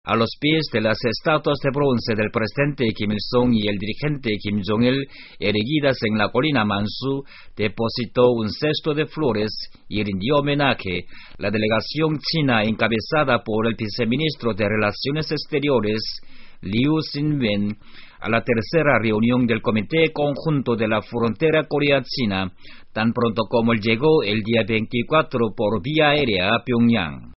A los pies de las estatuas de bronce del presidente Kim Il-sung y el dirigente Kim Jong-il, erigidas en la colina Mansu, depositó un cesto de flores y rindió homenaje la delegación china encabezada por el viceministro de Relaciones Exteriores, Liu Xin-wen, a la tercera reunión del Comité Conjunto de la Frontera Corea-China, tan pronto como llegó el día 24 por vía aérea a Pyongyang.